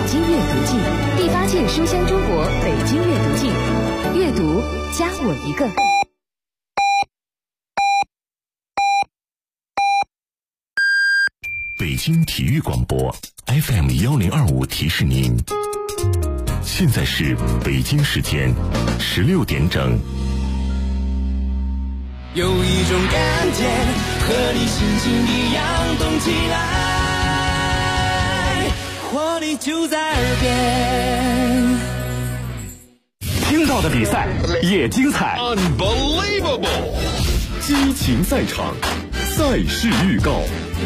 京阅读季，第8届书香中国北京阅读季，阅读加我一个。 北京体育广播 FM1025 提示您，现在是北京时间16点整。 有一种感觉和你心情一样动起来，活力就在耳边。 听到的比赛也精彩 Unbelievable， 激情赛场，赛事预告。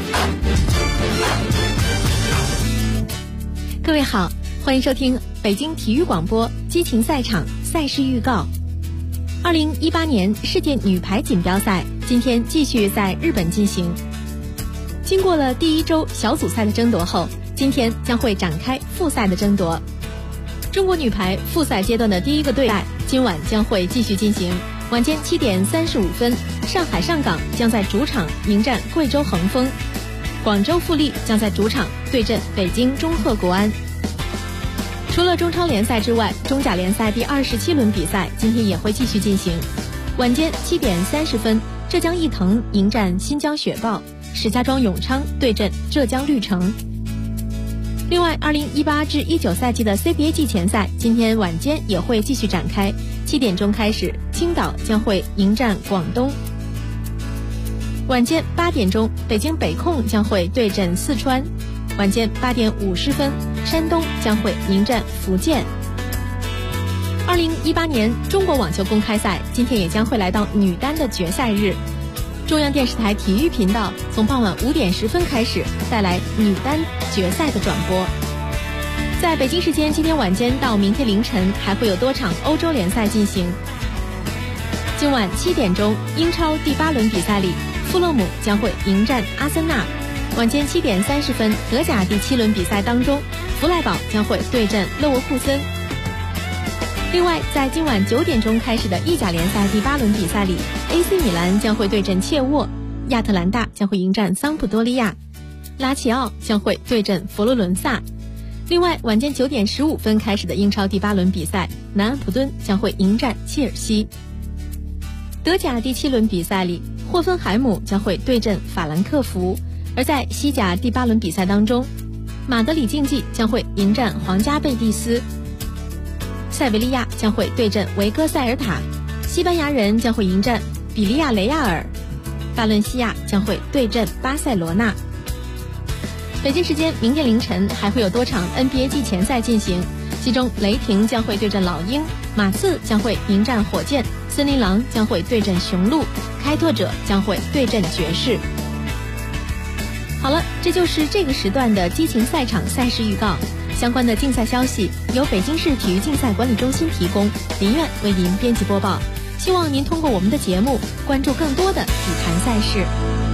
各位好，欢迎收听北京体育广播激情赛场赛事预告。2018年世界女排锦标赛今天继续在日本进行。经过了第1周小组赛的争夺后，今天将会展开复赛的争夺。中国女排复赛阶段的第1个对赛今晚将会继续进行。晚间7点35分，上海上港将在主场迎战贵州恒丰，广州富力将在主场对阵北京中赫国安。除了中超联赛之外，中甲联赛第27轮比赛今天也会继续进行。晚间7点30分，浙江毅腾迎战新疆雪豹，石家庄永昌对阵浙江绿城。另外，2018至19赛季的 CBA 季前赛今天晚间也会继续展开，7点钟开始，青岛将会迎战广东。晚间8点钟，北京北控将会对阵四川。晚间8点50分，山东将会迎战福建。2018年中国网球公开赛今天也将会来到女单的决赛日。中央电视台体育频道从傍晚5点10分开始带来女单决赛的转播。在北京时间今天晚间到明天凌晨还会有多场欧洲联赛进行。今晚7点钟，英超第8轮比赛里，富勒姆将会迎战阿森纳。晚间7点30分，德甲第7轮比赛当中，弗赖堡将会对阵勒沃库森。另外，在今晚9点钟开始的意甲联赛第8轮比赛里， AC 米兰将会对阵切沃，亚特兰大将会迎战桑普多利亚，拉齐奥将会对阵佛罗伦萨。另外，晚间9点15分开始的英超第8轮比赛，南安普敦将会迎战切尔西。德甲第7轮比赛里，霍芬海姆将会对阵法兰克福。而在西甲第8轮比赛当中，马德里竞技将会迎战皇家贝蒂斯，塞维利亚将会对阵维戈塞尔塔，西班牙人将会迎战比利亚雷亚尔，巴伦西亚将会对阵巴塞罗那。北京时间明天凌晨还会有多场 NBA 季前赛进行，其中雷霆将会对阵老鹰，马刺将会迎战火箭，森林狼将会对阵雄鹿，开拓者将会对阵爵士。好了，这就是这个时段的激情赛场赛事预告。相关的竞赛消息由北京市体育竞赛管理中心提供，林苑为您编辑播报。希望您通过我们的节目关注更多的体坛赛事。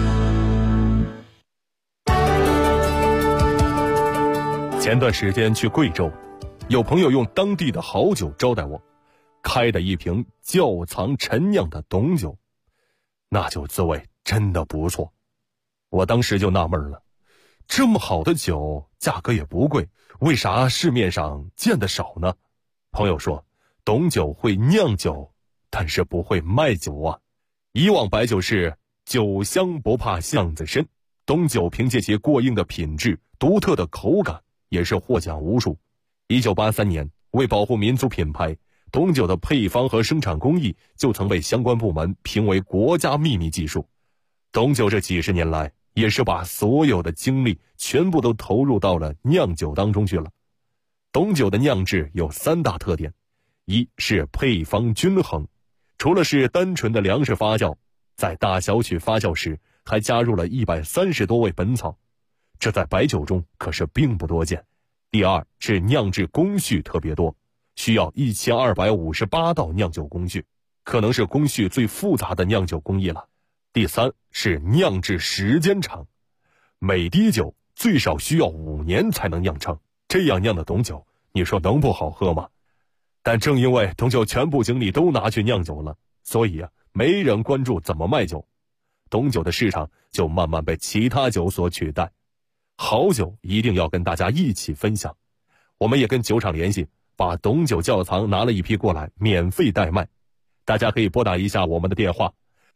前段时间去贵州，有朋友用当地的好酒招待我，开的一瓶窖藏陈酿的董酒，那酒滋味真的不错。我当时就纳闷了，这么好的酒价格也不贵，为啥市面上见得少呢？朋友说，董酒会酿酒，但是不会卖酒啊。以往白酒是酒香不怕巷子深，董酒凭借其过硬的品质、独特的口感，也是获奖无数。1983年，为保护民族品牌，董酒的配方和生产工艺就曾被相关部门评为国家秘密技术。董酒这几十年来，也是把所有的精力全部都投入到了酿酒当中去了。董酒的酿制有3大特点，一是配方均衡，除了是单纯的粮食发酵，在大小曲发酵时还加入了130多味本草，这在白酒中可是并不多见。第二是酿制工序特别多，需要1258道酿酒工序，可能是工序最复杂的酿酒工艺了。第三是酿制时间长，每滴酒最少需要5年才能酿成，这样酿的董酒，你说能不好喝吗？但正因为董酒全部精力都拿去酿酒了，所以没人关注怎么卖酒，董酒的市场就慢慢被其他酒所取代。好酒一定要跟大家一起分享， 我们也跟酒厂联系，把董酒窖藏拿了一批过来，免费代卖。大家可以拨打一下我们的电话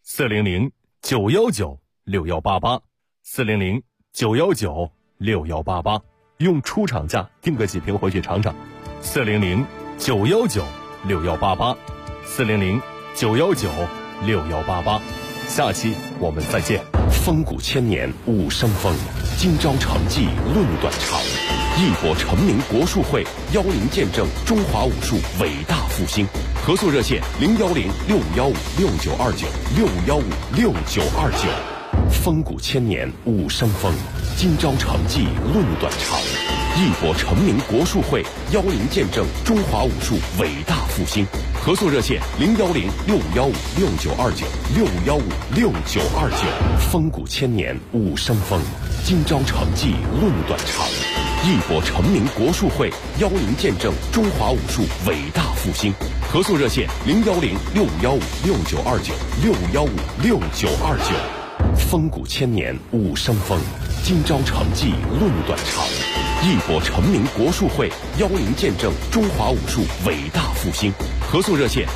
，400-919-6188，400-919-6188，用出厂价订个几瓶回去尝尝。400-919-6188，400-919-6188。下期我们再见。 风骨千年武生风，今朝成绩论短长。义博成名国术会邀您见证中华武术伟大复兴。合作热线：010-6515-6929，615-6929。风骨千年武生风，今朝成绩论短长。义博成名国术会邀您见证中华武术伟大复兴。合作热线：010-6515-6929，615-6929。风骨千年武生风，今朝成绩论短长。义博成名国术会邀您见证中华武术伟大复兴。合作热线：010-6515-6929，615-6929。风骨千年武生风，今朝成绩论短长。义博成名国术会邀您见证中华武术伟大复兴。合作热线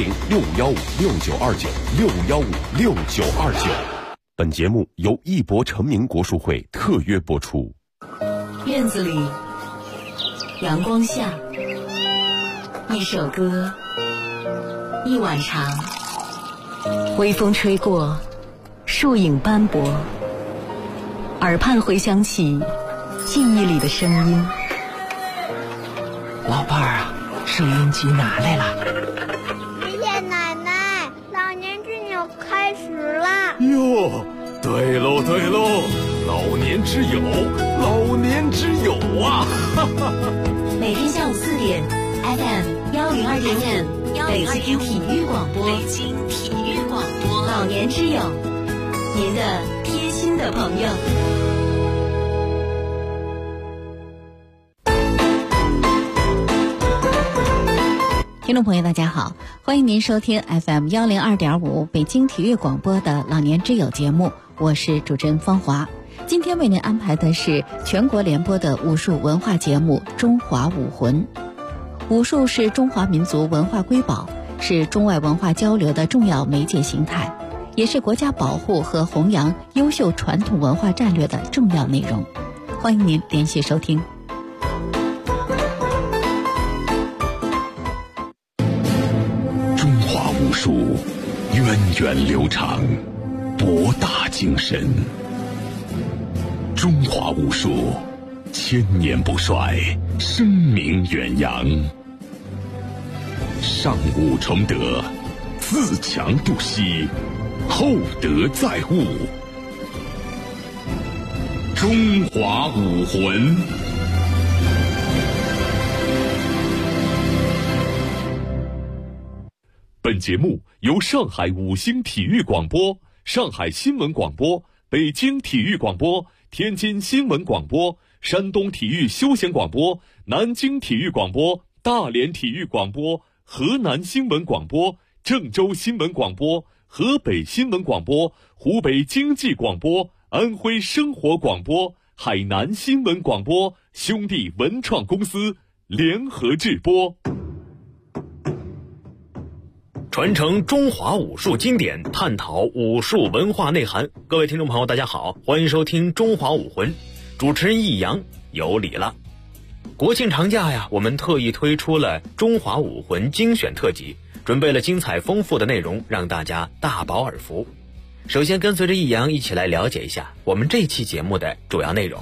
：010-6515-6929，615-6929。本节目由义博成名国术会特约播出。 院子里，阳光下，一首歌，一晚长，微风吹过，树影斑驳，耳畔回响起记忆里的声音。 老伴儿啊，收音机拿来了。 爷爷奶奶，老年之友开始了。 哟，对喽对喽，老年之友，老年之友啊！ 每天下午4点 ，FM 102.5，北京体育广播，北京体育广播，老年之友，您的贴心的朋友。 听众朋友大家好，欢迎您收听 FM 102.5北京体育广播的老年之友节目，我是主持人芳华。今天为您安排的是全国联播的武术文化节目《中华武魂》。武术是中华民族文化瑰宝，是中外文化交流的重要媒介形态，也是国家保护和弘扬优秀传统文化战略的重要内容。欢迎您连续收听。 武术源远流长，博大精深。中华武术千年不衰，声名远扬。上武崇德，自强不息，厚德载物。中华武魂。 本节目由上海五星体育广播、上海新闻广播、北京体育广播、天津新闻广播、山东体育休闲广播、南京体育广播、大连体育广播、河南新闻广播、郑州新闻广播、河北新闻广播、湖北经济广播、安徽生活广播、海南新闻广播兄弟文创公司联合制播。传承中华武术经典，探讨武术文化内涵。各位听众朋友大家好，欢迎收听中华武魂，主持人易阳有礼了。国庆长假呀，我们特意推出了中华武魂精选特辑，准备了精彩丰富的内容，让大家大饱耳福。首先跟随着易阳一起来了解一下我们这期节目的主要内容。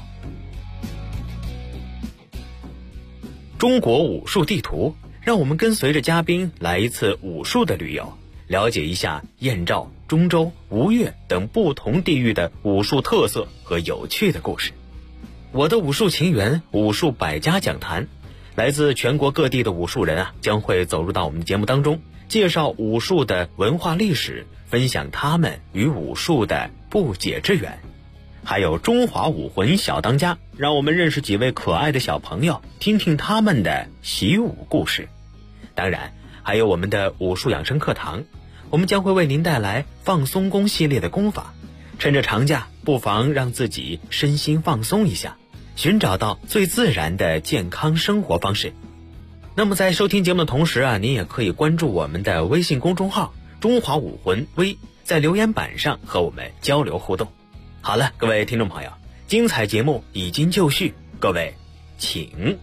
中国武术地图，让我们跟随着嘉宾来一次武术的旅游，了解一下燕赵、中州、吴越等不同地域的武术特色和有趣的故事。我的武术情缘，武术百家讲坛，来自全国各地的武术人将会走入到我们的节目当中，介绍武术的文化历史，分享他们与武术的不解之缘。还有中华武魂小当家，让我们认识几位可爱的小朋友，听听他们的习武故事。当然还有我们的武术养生课堂，我们将会为您带来放松功系列的功法，趁着长假不妨让自己身心放松一下， 寻找到最自然的健康生活方式。那么在收听节目的同时啊，您也可以关注我们的微信公众号中华武魂微，在留言板上和我们交流互动。好了，各位听众朋友，精彩节目已经就绪，各位请。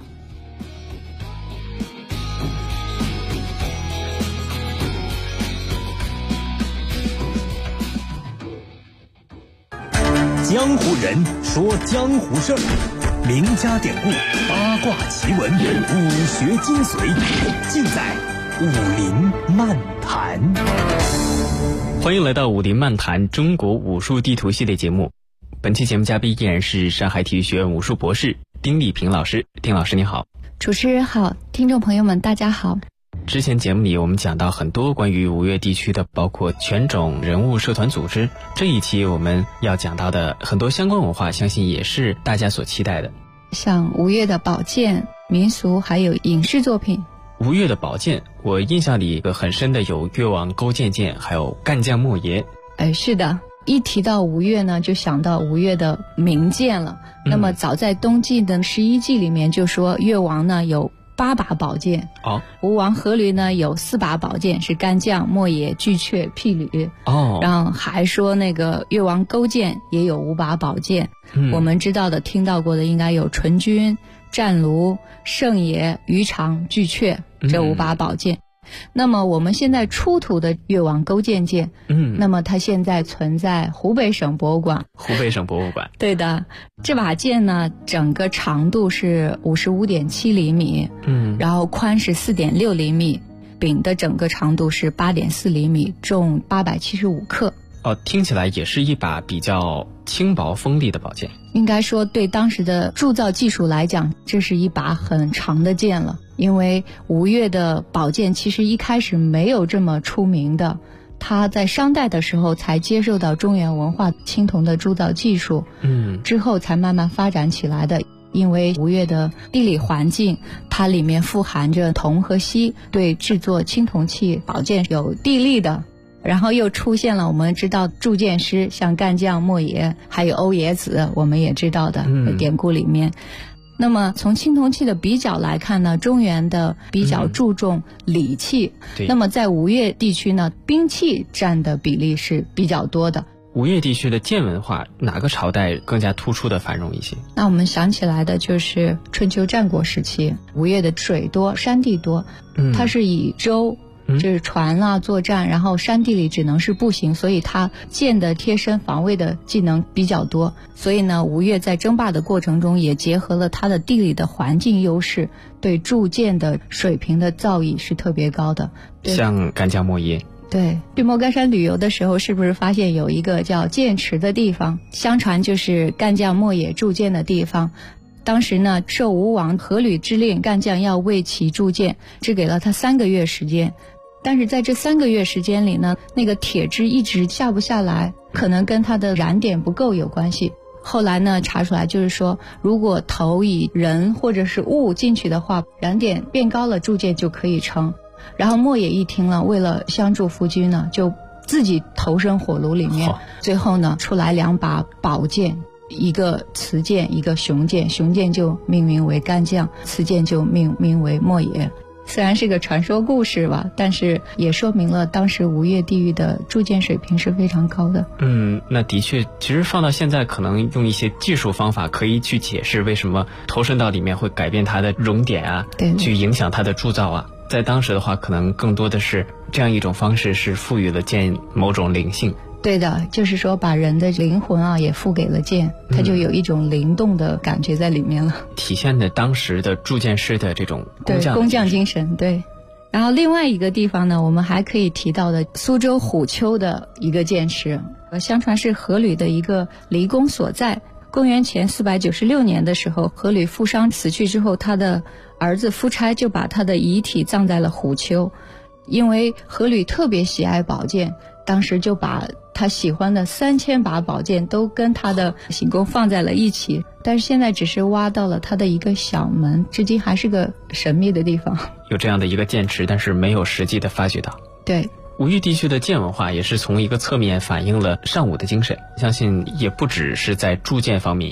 江湖人说江湖事儿，名家典故、八卦奇闻、武学精髓，尽在武林漫谈。 欢迎来到武林漫谈中国武术地图系列节目。本期节目嘉宾依然是上海体育学院武术博士丁丽萍老师。丁老师你好。 主持人好，听众朋友们大家好。 之前节目里我们讲到很多关于吴越地区的，包括犬种、人物、社团组织。这一期我们要讲到的很多相关文化，相信也是大家所期待的。 像吴越的宝剑、民俗还有影视作品。 吴越的宝剑，我印象里一个很深的有越王勾践剑，还有干将莫邪。 是的，一提到吴越呢，就想到吴越的名剑了。那么早在东晋的11纪里面就说越王呢有8把宝剑，吴王阖闾呢有4把宝剑，是干将、莫邪、巨阙、霹雳。然后还说那个越王勾践也有5把宝剑。我们知道的、听到过的应该有纯君、战卢、圣爷、于常、巨阙这5把宝剑。那么我们现在出土的越王勾践剑，那么它现在存在湖北省博物馆。 湖北省博物馆。 对的，这把剑呢，整个长度是55.7厘米，然后宽是4.6厘米，柄的整个长度是8.4厘米，重875克。 听起来也是一把比较轻薄锋利的宝剑。 应该说对当时的铸造技术来讲，这是一把很长的剑了。因为吴越的宝剑其实一开始没有这么出名的，它在商代的时候才接受到中原文化青铜的铸造技术，之后才慢慢发展起来的。因为吴越的地理环境，它里面富含着铜和锡，对制作青铜器宝剑有地利的。然后又出现了我们知道铸剑师，像干将莫邪，还有欧冶子，我们也知道的典故里面。那么从青铜器的比较来看呢，中原的比较注重礼器，那么在吴越地区呢，兵器占的比例是比较多的。 吴越地区的剑文化哪个朝代更加突出的繁荣一些？ 那我们想起来的就是春秋战国时期，吴越的水多，山地多，它是以舟就是船啊作战，然后山地里只能是步行，所以它剑的贴身防卫的技能比较多。所以呢，吴越在争霸的过程中也结合了它的地理的环境优势，对铸剑的水平的造诣是特别高的。 像干将莫邪。 对，去莫干山旅游的时候，是不是发现有一个叫剑池的地方？相传就是干将莫邪铸剑的地方。当时呢，受吴王阖闾之令，干将要为其铸剑，只给了他3个月时间。但是在这3个月时间里呢，那个铁汁一直下不下来，可能跟它的燃点不够有关系。后来呢，查出来就是说，如果投以人或者是物进去的话，燃点变高了，铸剑就可以成。然后莫邪一听了，为了相助夫君呢，就自己投身火炉里面。最后呢，出来2把宝剑，一个雌剑，一个雄剑。雄剑就命名为干将，雌剑就命名为莫邪。虽然是个传说故事吧，但是也说明了当时吴越地域的铸剑水平是非常高的。 那的确，其实放到现在，可能用一些技术方法可以去解释为什么投身到里面会改变它的熔点啊，去影响它的铸造啊。在当时的话，可能更多的是这样一种方式，是赋予了剑某种灵性。 对的，就是说把人的灵魂啊也付给了剑，它就有一种灵动的感觉在里面了， 体现的当时的铸剑师的这种工匠精神。对，然后另外一个地方呢，我们还可以提到的苏州虎丘的一个剑池，相传是阖闾的一个离宫所在。公元前496年的时候，阖闾负伤死去之后，他的儿子夫差就把他的遗体葬在了虎丘。因为阖闾特别喜爱宝剑，当时就把他喜欢的3000把宝剑都跟他的行宫放在了一起，但是现在只是挖到了他的一个小门，至今还是个神秘的地方。 有这样的一个剑池，但是没有实际的发掘到。 对， 吴越地区的剑文化也是从一个侧面反映了尚武的精神，相信也不只是在铸剑方面。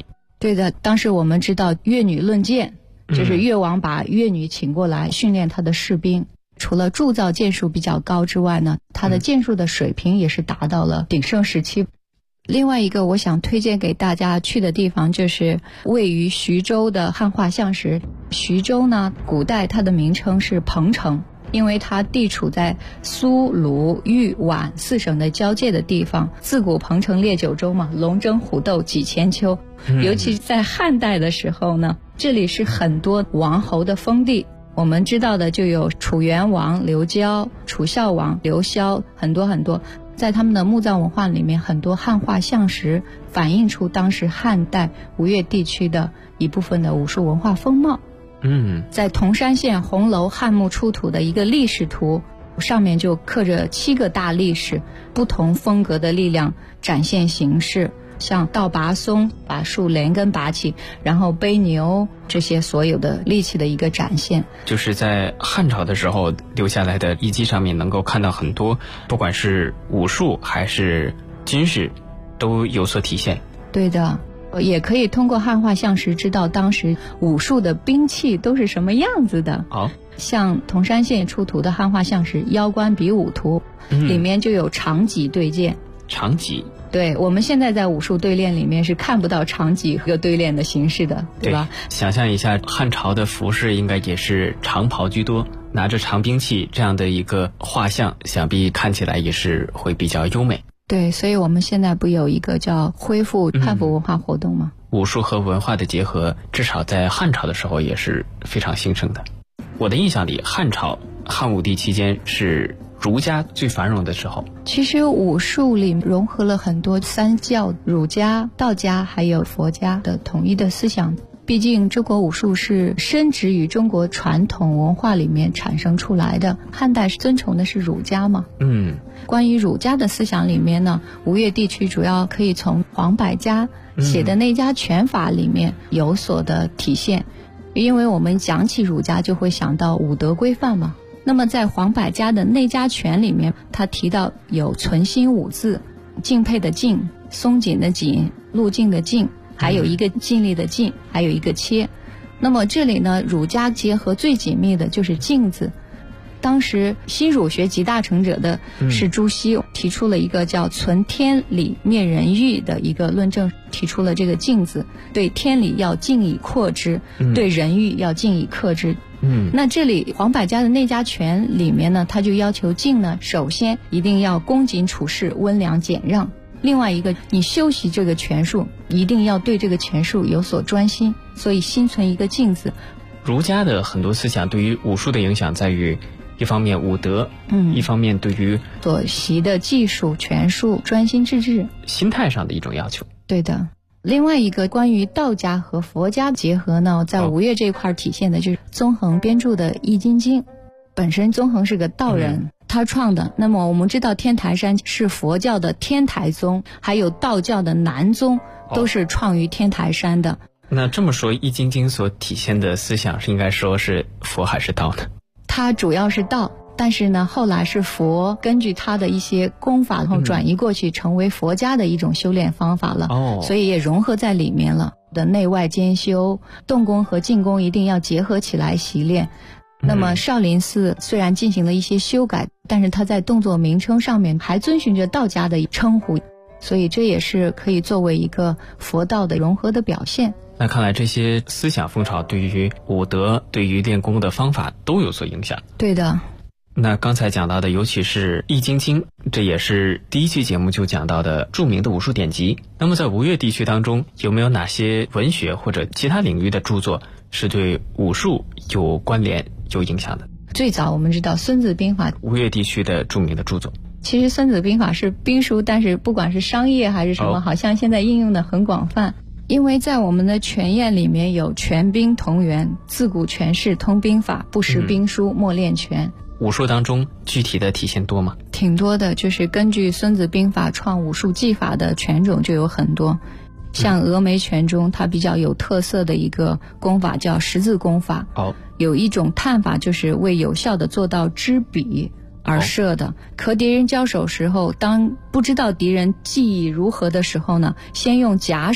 对的，当时我们知道越女论剑，就是越王把越女请过来训练他的士兵。除了铸造剑术比较高之外呢，他的剑术的水平也是达到了鼎盛时期。另外一个我想推荐给大家去的地方就是位于徐州的汉画像石。徐州呢，古代它的名称是彭城，因为它地处在苏鲁豫皖4省的交界的地方，自古鹏城列九州嘛，龙争虎斗几千秋。尤其在汉代的时候呢，这里是很多王侯的封地。我们知道的就有楚元王刘交、楚孝王刘萧，很多很多。在他们的墓葬文化里面，很多汉画像石反映出当时汉代吴越地区的一部分的武术文化风貌。在铜山县红楼汉墓出土的一个历史图，上面就刻着7个大力士，不同风格的力量展现形式，像倒拔松，把树连根拔起，然后背牛，这些所有的力气的一个展现。 就是在汉朝的时候留下来的遗迹上面能够看到很多，不管是武术还是军事都有所体现。 对的，也可以通过汉画像石知道当时武术的兵器都是什么样子的。像铜山县出土的汉画像石腰关比武图，里面就有长戟对剑。 长戟， 对，我们现在在武术对练里面是看不到长戟和对练的形式的，对吧？ 想象一下，汉朝的服饰应该也是长袍居多，拿着长兵器这样的一个画像，想必看起来也是会比较优美。 对，所以我们现在不有一个叫恢复汉服文化活动吗？ 武术和文化的结合，至少在汉朝的时候也是非常兴盛的。我的印象里，汉朝汉武帝期间是儒家最繁荣的时候。 其实武术里融合了很多三教，儒家、道家还有佛家的统一的思想。毕竟中国武术是深植于中国传统文化里面产生出来的，汉代尊崇的是儒家嘛。关于儒家的思想里面呢，吴越地区主要可以从黄百家写的《内家拳法》里面有所的体现。因为我们讲起儒家就会想到五德规范嘛。那么在黄百家的《内家拳》里面，他提到有存心5字，敬佩的敬，松紧的紧，路径的径，还有一个尽力的尽，还有一个切。那么这里呢，儒家结合最紧密的就是敬字。当时新儒学集大成者的是朱熹，提出了一个叫存天理灭人欲的一个论证，提出了这个敬字，对天理要敬以扩之，对人欲要敬以克之。那这里黄百家的《内家拳》里面呢，他就要求敬呢，首先一定要恭谨处事，温良俭让。另外一个，你修习这个拳术，一定要对这个拳术有所专心，所以心存一个敬字。 儒家的很多思想对于武术的影响在于，一方面武德，一方面对于所习的技术拳术专心致志， 心态上的一种要求。 对的。另外一个关于道家和佛家结合呢，在吴越这一块体现的就是宗衡编著的《易筋经》。本身宗衡是个道人，他创的。那么我们知道天台山是佛教的天台宗，还有道教的南宗，都是创于天台山的。 那这么说，《易筋经》所体现的思想是应该说是佛还是道呢？ 它主要是道，但是呢，后来是佛根据他的一些功法，然后转移过去，成为佛家的一种修炼方法了。所以也融合在里面了。的内外兼修，动功和静功一定要结合起来习练。那么少林寺虽然进行了一些修改，但是它在动作名称上面还遵循着道家的称呼，所以这也是可以作为一个佛道的融合的表现。 那看来这些思想风潮对于武德、对于练功的方法都有所影响。 对的。 那刚才讲到的，尤其是《易筋经》，这也是第一期节目就讲到的著名的武术典籍。那么在吴越地区当中，有没有哪些文学或者其他领域的著作是对武术有关联、有影响的？ 最早我们知道《孙子兵法》， 吴越地区的著名的著作。 其实《孙子兵法》是兵书，但是不管是商业还是什么，好像现在应用的很广泛。因为在我们的拳谚里面有拳兵同源，自古拳士通兵法，不识兵书莫练拳。 武术当中具体的体现多吗？ 挺多的，就是根据《孙子兵法》创武术技法的拳种就有很多。像峨眉拳中它比较有特色的一个功法叫十字功法。有一种探法就是为有效的做到知彼而射的。和敌人交手时候，当不知道敌人技艺如何的时候呢，先用假手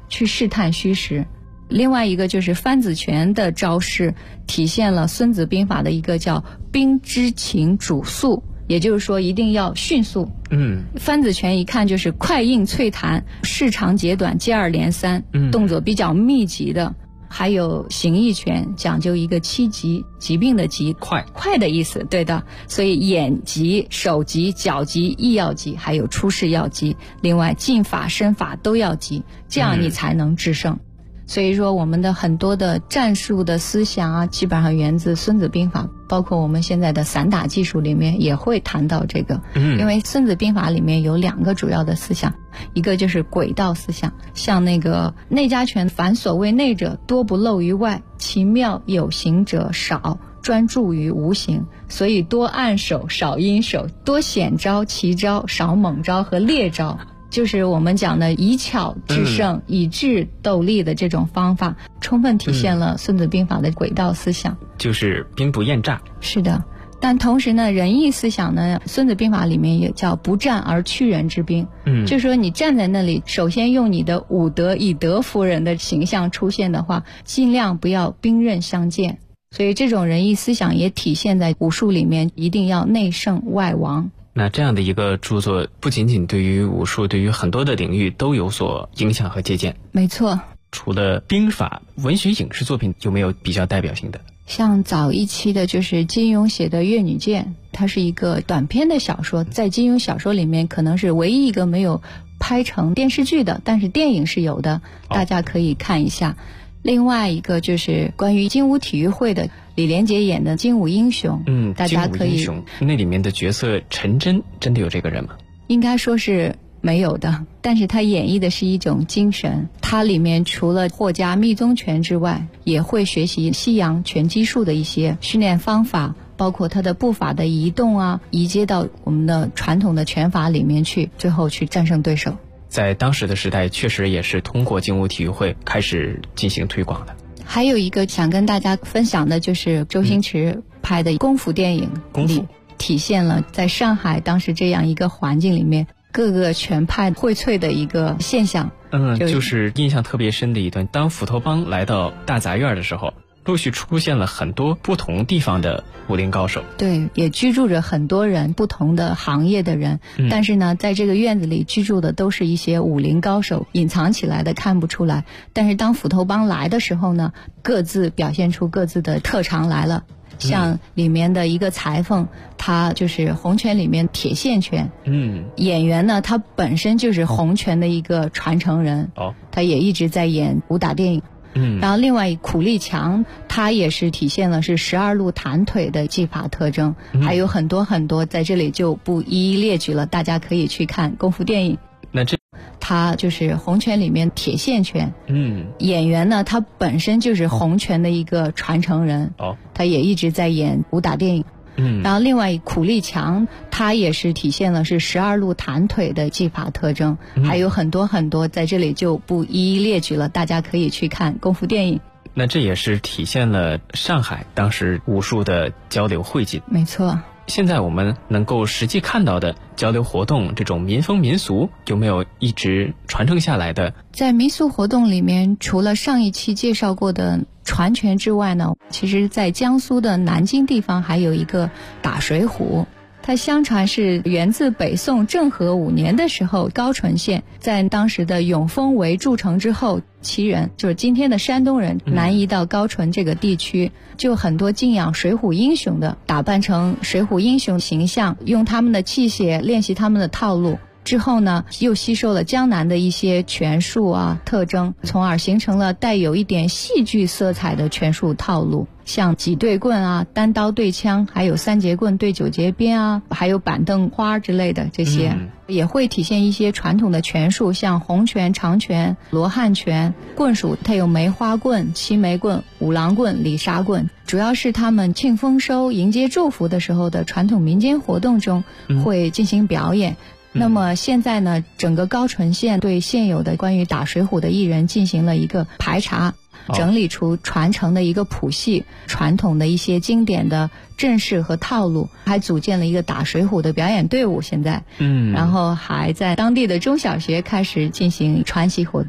去试探虚实。另外一个就是番子拳的招式，体现了孙子兵法的一个叫兵之情主速，也就是说一定要迅速。番子拳一看就是快硬脆弹，势长节短，接二连三，动作比较密集的。还有形意拳，讲究一个7急，疾病的疾，快的意思，对的。所以眼急、手急、脚急、意要急，还有出势要急，另外进法、身法都要急，这样你才能制胜。所以说我们的很多的战术的思想啊，基本上源自孙子兵法，包括我们现在的散打技术里面也会谈到这个。因为孙子兵法里面有2个主要的思想，一个就是轨道思想，像那个内家拳，凡所谓内者，多不露于外，其妙有形者少，专注于无形，所以多暗手少阴手，多险招奇招，少猛招和劣招，就是我们讲的以巧制胜、以智斗力的这种方法，充分体现了孙子兵法的轨道思想， 就是兵不厌诈。 是的，但同时呢，仁义思想呢，孙子兵法里面也叫不战而屈人之兵。就是说你站在那里，首先用你的武德以德服人的形象出现的话，尽量不要兵刃相见。所以这种仁义思想也体现在武术里面，一定要内胜外王。 那这样的一个著作，不仅仅对于武术，对于很多的领域都有所影响和借鉴。 没错。 除了兵法，文学影视作品有没有比较代表性的？ 像早一期的就是金庸写的《越女剑》，它是一个短篇的小说，在金庸小说里面可能是唯一一个没有拍成电视剧的，但是电影是有的，大家可以看一下。另外一个就是关于精武体育会的李连杰演的《精武英雄》，大家可以。 精武英雄那里面的角色陈真真的有这个人吗？ 应该说是没有的，但是他演绎的是一种精神。他里面除了获加密宗拳之外，也会学习西洋拳击术的一些训练方法，包括他的步法的移动啊，移接到我们的传统的拳法里面去，最后去战胜对手。 在当时的时代，确实也是通过精武体育会开始进行推广的。 还有一个想跟大家分享的就是周星驰拍的功夫电影，体现了在上海当时这样一个环境里面，各个拳派荟萃的一个现象。 就是印象特别深的一段，当斧头帮来到大杂院的时候，陆续出现了很多不同地方的武林高手。 对，也居住着很多人，不同的行业的人。但是呢，在这个院子里居住的都是一些武林高手，隐藏起来的看不出来。但是当斧头帮来的时候呢，各自表现出各自的特长来了。像里面的一个裁缝，他就是洪拳里面铁线拳。演员呢，他本身就是洪拳的一个传承人。他也一直在演武打电影。然后另外苦力强，他也是体现了是12路弹腿的技法特征，还有很多很多，在这里就不一一列举了，大家可以去看功夫电影。 那这他就是洪拳里面铁线拳。演员呢，他本身就是洪拳的一个传承人。他也一直在演武打电影。然后另外苦力强，他也是体现了是12路弹腿的技法特征，还有很多很多，在这里就不一一列举了，大家可以去看功夫电影。 那这也是体现了上海当时武术的交流汇集。 没错。 现在我们能够实际看到的交流活动，这种民风民俗有没有一直传承下来的？ 在民俗活动里面，除了上一期介绍过的传拳之外呢，其实在江苏的南京地方还有一个打水浒。它相传是源自北宋政和5年的时候，高淳县在当时的永丰围筑城之后，旗人就是今天的山东人南移到高淳这个地区，就很多敬仰水浒英雄的，打扮成水浒英雄形象，用他们的器械练习他们的套路。之后呢，又吸收了江南的一些拳术啊特征，从而形成了带有一点戏剧色彩的拳术套路，像挤对棍啊、单刀对枪，还有3节棍对9节鞭啊，还有板凳花之类的这些。也会体现一些传统的拳术，像洪拳、长拳、罗汉拳。棍术它有梅花棍、七枚棍、五郎棍、里沙棍，主要是他们庆丰收、迎接祝福的时候的传统民间活动中会进行表演。那么现在呢，整个高淳县对现有的关于打水浒的艺人进行了一个排查，整理出传承的一个谱系，传统的一些经典的阵势和套路，还组建了一个打水浒的表演队伍。现在然后还在当地的中小学开始进行传习活动。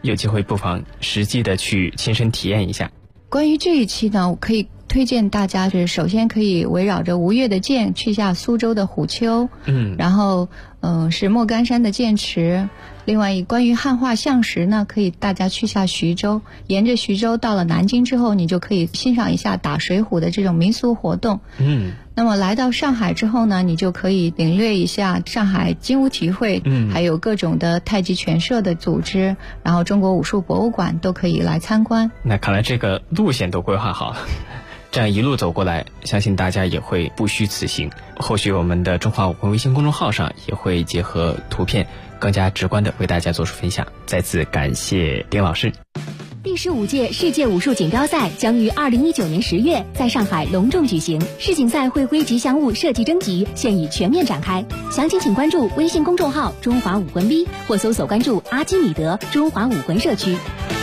有机会不妨实际的去亲身体验一下。 关于这一期呢，我可以推荐大家是首先可以围绕着吴越的涧去下苏州的虎丘，然后是莫干山的涧池。另外关于汉画像石呢，可以大家去下徐州，沿着徐州到了南京之后，你就可以欣赏一下打水浒的这种民俗活动。那么来到上海之后呢，你就可以领略一下上海精武体育会，还有各种的太极拳社的组织，然后中国武术博物馆都可以来参观。 那看来这个路线都规划好了，这样一路走过来，相信大家也会不虚此行。后续我们的中华武魂微信公众号上也会结合图片，更加直观的为大家做出分享。再次感谢丁老师。 第15届世界武术锦标赛将于2019年10月在上海隆重举行，世锦赛会徽吉祥物设计征集现已全面展开，详情请关注微信公众号中华武魂 V 或搜索关注阿基米德中华武魂社区。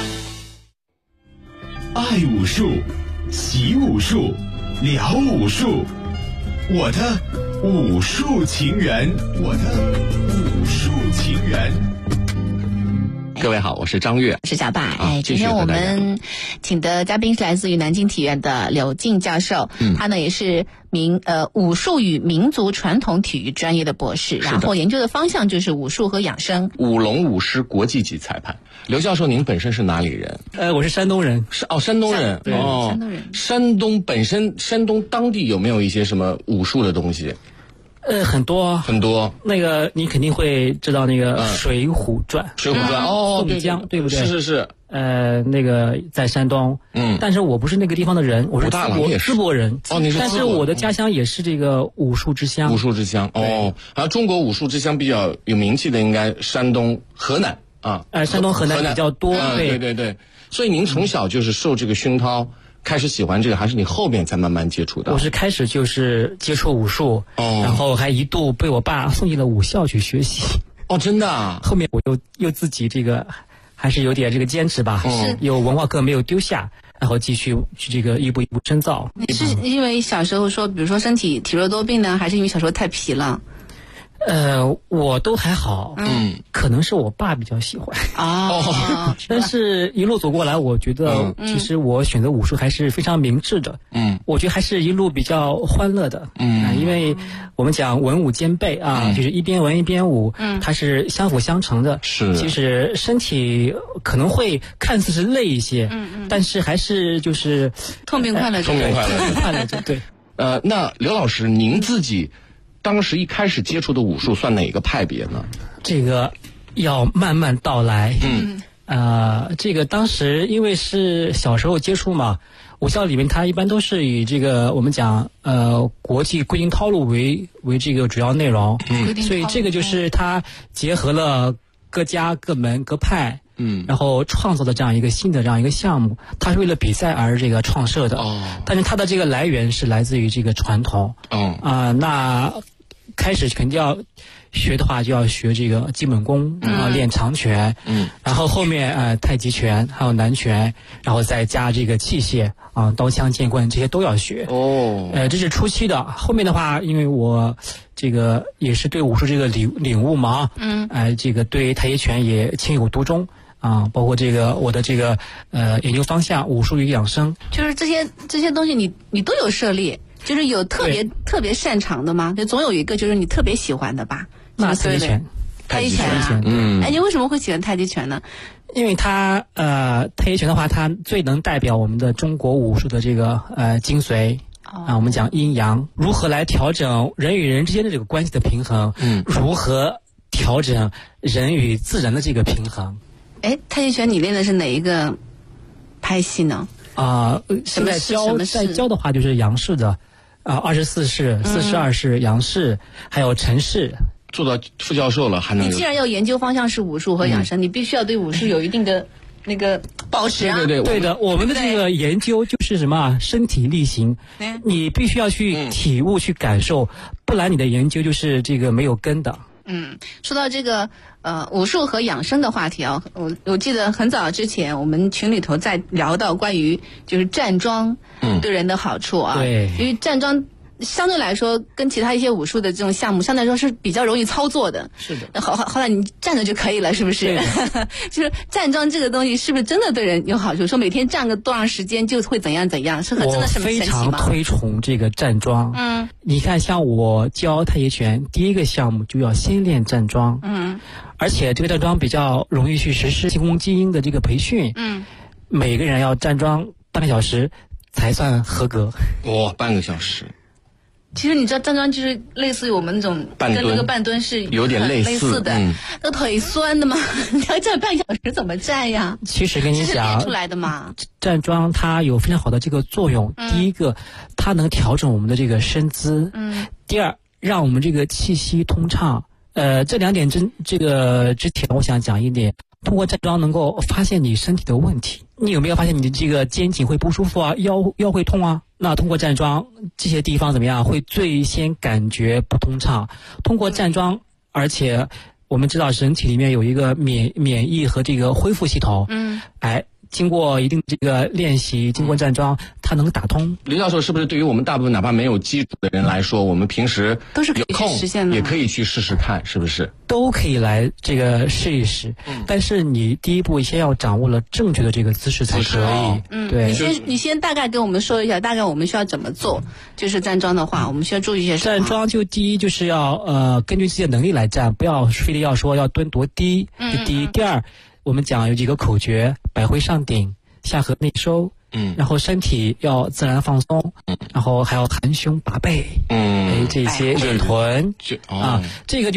爱武术，习武术，聊武术，我的武术情缘，我的武术情缘。 各位好，我是张悦， 我是小爸。今天我们请的嘉宾是来自于南京体院的柳静教授，他呢也是武术与民族传统体育专业的博士，然后研究的方向就是武术和养生。 舞龙舞狮国际级裁判。刘教授，您本身是哪里人？ 我是山东人。 山东人。 山东人。 山东当地有没有一些什么武术的东西？ 很多。那个你肯定会知道那个《水浒传》。 水浒传宋江，对不对？ 是。 那个在山东。但是我不是那个地方的人，我是淄博人。 你是。 但是我的家乡也是这个武术之乡。 武术之乡。然后中国武术之乡比较有名气的应该山东、河南啊。 山东、河南比较多。 对。所以您从小就是受这个熏陶。开始喜欢这个，还是你后面才慢慢接触的？ 我是开始就是接触武术，然后还一度被我爸送进了武校去学习。 真的啊！ 后面我又自己这个还是有点这个坚持吧，有文化课没有丢下，然后继续去这个一步一步深造。 你是因为小时候说，比如说身体体弱多病呢，还是因为小时候太皮了？ 我都还好，可能是我爸比较喜欢但是一路走过来，我觉得其实我选择武术还是非常明智的，我觉得还是一路比较欢乐的，因为我们讲文武兼备啊，就是一边文一边武，它是相辅相成的，其实身体可能会看似是累一些，但是还是就是痛并快乐着，对。 那刘老师，您自己当时一开始接触的武术算哪个派别呢？ 这个要慢慢道来。这个当时因为是小时候接触嘛，武校里面它一般都是以这个我们讲国际规定套路为这个主要内容，所以这个就是它结合了各家各门各派。然后创造的这样一个新的这样一个项目，它是为了比赛而这个创设的，但是它的这个来源是来自于这个传统。那开始肯定要学的话，就要学这个基本功，然后练长拳，然后后面太极拳，还有南拳，然后再加这个器械刀枪剑棍这些都要学。这是初期的。后面的话，因为我这个也是对武术这个领悟嘛，这个对太极拳也情有独钟。包括这个我的这个研究方向武术与养生， 就是这些东西你都有涉猎，就是有特别擅长的吗？就总有一个就是你特别喜欢的吧？ 那太极拳， 你为什么会喜欢太极拳呢？ 因为它太极拳的话，它最能代表我们的中国武术的这个精髓。我们讲阴阳，如何来调整人与人之间的这个关系的平衡，如何调整人与自然的这个平衡。 太极拳你练的是哪一个拍系呢？ 现在教的话就是杨氏的，24式、42式杨氏，还有陈氏。 做到副教授了还能？ 你既然要研究方向是武术和养生，你必须要对武术有一定的那个保持啊。 对的，我们的这个研究就是什么身体力行，你必须要去体悟、去感受，不然你的研究就是这个没有根的。 说到这个武术和养生的话题啊，我记得很早之前我们群里头在聊到关于就是站桩对人的好处啊， 对， 因为站桩相对来说跟其他一些武术的这种项目相对来说是比较容易操作的。 是的。 好了，你站着就可以了，是不是？就是站桩这个东西是不是真的对人有好处？说每天站个多长时间就会怎样怎样，是真的是非常推崇这个站桩。你看像我教太极拳第一个项目就要先练站桩。而且这个站桩比较容易去实施气功基因的这个培训。每个人要站桩半个小时才算合格。 半个小时。 其实你知道站桩就是类似于我们那种跟那个半蹲是有点类似的，那腿酸的嘛，你要站半小时怎么站呀？ 其实跟你讲， 练出来的嘛。 站桩它有非常好的这个作用。第一个，它能调整我们的这个身姿。第二，让我们这个气息通畅。这两点之前，我想讲一点，通过站桩能够发现你身体的问题。你有没有发现你的这个肩颈会不舒服啊，腰会痛啊？那通过站桩，这些地方怎么样？会最先感觉不通畅。通过站桩，而且我们知道人体里面有一个免疫和这个恢复系统。经过一定这个练习，经过站桩，它能打通。 刘教授，是不是对于我们大部分哪怕没有基础的人来说，我们平时都是可以去实现的， 也可以去试试看，是不是？ 都可以来这个试一试。但是你第一步先要掌握了正确的这个姿势才可以。对。 你先大概跟我们说一下，大概我们需要怎么做？就是站桩的话，我们需要注意一些什么？ 站桩就第一就是要根据自己的能力来站，不要非得要说要蹲多低。这第一。第二，我们讲有几个口诀：百会上顶，下颌内收。然后身体要自然放松。然后还要含胸拔背。这些练臀。这个就是，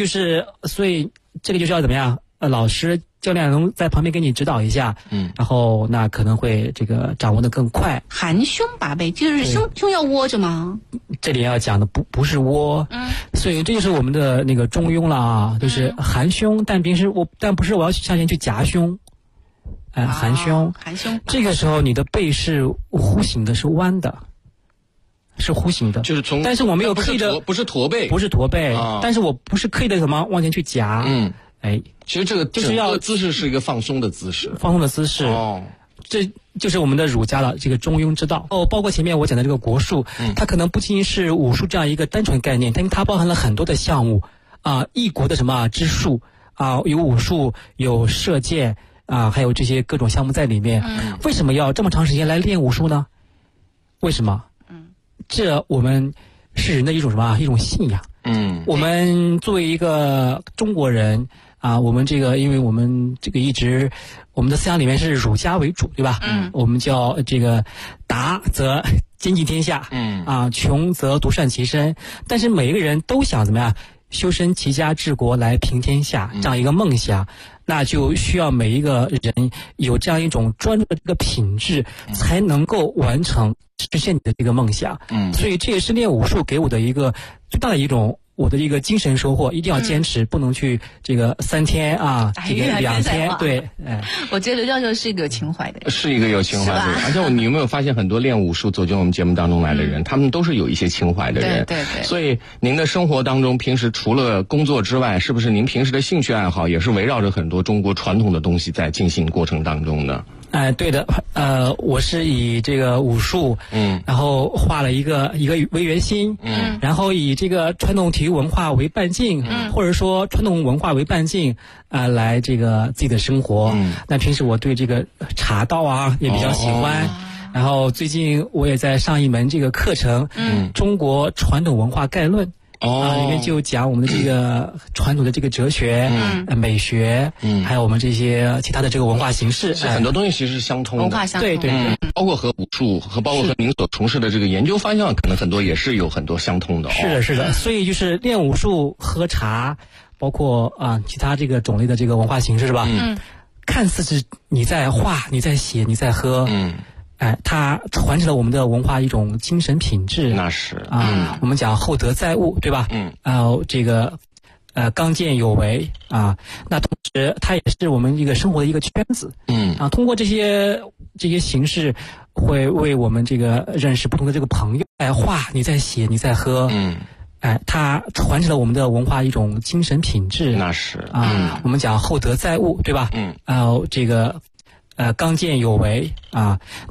所以这个就是要怎么样？老师教练能在旁边给你指导一下。然后那可能会这个掌握的更快。 含胸拔背就是胸要窝着吗？ 这里要讲的不是窝。所以这就是我们的那个中庸了啊，就是含胸，但不是我要向前去夹胸。含胸。这个时候你的背是弧形的，是弯的。是弧形的， 就是从， 但是我没有刻意的， 不是驼背， 但是我不是刻意的怎么往前去夹。 其实这个就是要姿势是一个放松的姿势， 这就是我们的儒家的这个中庸之道。包括前面我讲的这个国术，它可能不仅仅是武术这样一个单纯概念，但是它包含了很多的项目异国的什么之术有武术，有射箭还有这些各种项目在里面。为什么要这么长时间来练武术呢？为什么？这我们是人的一种什么？一种信仰。我们作为一个中国人我们这个，因为我们这个我们的思想里面是儒家为主，对吧？我们叫这个达则兼济天下，穷则独善其身。但是每一个人都想怎么样？修身齐家治国来平天下，这样一个梦想，那就需要每一个人有这样一种专注的这个品质，才能够完成实现你的这个梦想。所以这也是练武术给我的一个最大的一种我的一个精神收获，一定要坚持，不能去这个3天这个2天。对， 我觉得刘教授是一个有情怀的人， 是一个有情怀的人。而且你有没有发现，很多练武术走进我们节目当中来的人，他们都是有一些情怀的人。 对。 所以您的生活当中，平时除了工作之外，是不是您平时的兴趣爱好也是围绕着很多中国传统的东西在进行过程当中呢？ 对的，我是以这个武术，然后画了一个为圆心，然后以这个传统体育文化为半径，或者说传统文化为半径，来这个自己的生活。那平时我对这个茶道也比较喜欢，然后最近我也在上一门这个课程，中国传统文化概论。里面就讲我们的这个传统的这个哲学、美学，还有我们这些其他的这个文化形式， 很多东西其实是相通的。 文化相通， 对， 包括和武术包括和您所从事的这个研究方向，可能很多也是有很多相通的。 是的，所以就是练武术、喝茶，包括其他这个种类的这个文化形式，是吧？看似是你在画、你在写、你在喝，它传承了我们的文化一种精神品质。 那是我们讲厚德载物，对吧？这个刚健有为那同时它也是我们一个生活的一个圈子。通过这些形式，会为我们这个认识不同的这个朋友。画，你在写，你在喝。它传承了我们的文化一种精神品质。 那是我们讲厚德载物，对吧？这个刚健有为那同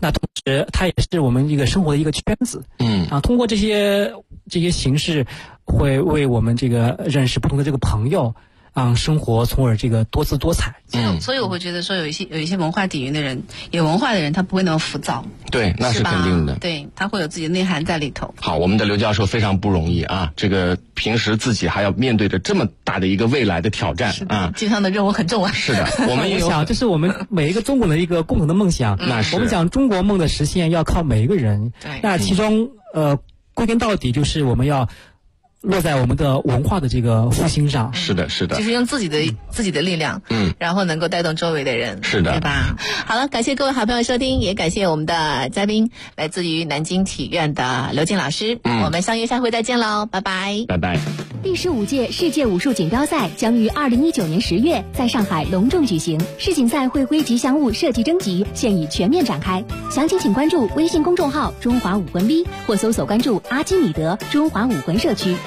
它也是我们一个生活的一个圈子。通过这些形式，会为我们这个认识不同的这个朋友，生活从而这个多姿多彩。 所以我会觉得说，有一些文化底蕴的人，有文化的人，他不会那么浮躁。 对，那是肯定的。 对，他会有自己的内涵在里头。 好，我们的刘教授非常不容易啊，这个平时自己还要面对着这么大的一个未来的挑战啊， 经常的任务很重啊。 是的，我们也有想，这是我们每一个中国人的一个共同的梦想。 那是我们讲中国梦的实现要靠每一个人。 对， 那其中归根到底就是我们要落在我们的文化的这个复兴上。 是的，是的， 就是用自己的力量，然后能够带动周围的人。 是的， 对吧？好了，感谢各位好朋友收听，也感谢我们的嘉宾，来自于南京体院的刘静老师。我们相约下回再见喽，拜拜， 拜拜。 第15届世界武术锦标赛将于2019年10月在上海隆重举行，世锦赛会徽吉祥物设计征集现已全面展开，详情请关注微信公众号“中华武魂 V” 或搜索关注阿基米德中华武魂社区。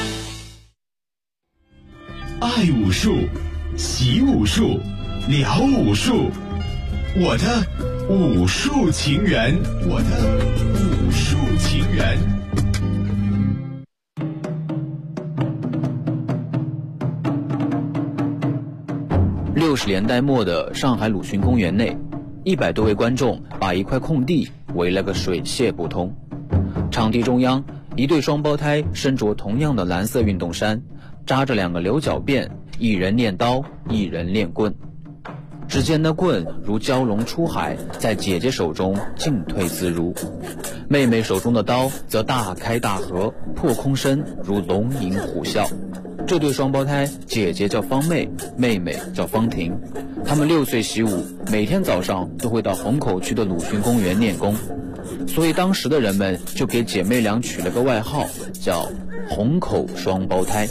爱武术，习武术，聊武术，我的武术情缘，我的武术情缘。 60年代末的上海鲁迅公园内，100多位观众把一块空地围了个水泄不通。场地中央，一对双胞胎身着同样的蓝色运动衫，扎着2个牛角辫，一人练刀，一人练棍。只见那棍如蛟龙出海，在姐姐手中进退自如，妹妹手中的刀则大开大合，破空声如龙吟虎啸。这对双胞胎，姐姐叫方妹，妹妹叫方婷。她们6岁习武，每天早上都会到虹口区的鲁迅公园练功，所以当时的人们就给姐妹俩取了个外号，叫虹口双胞胎。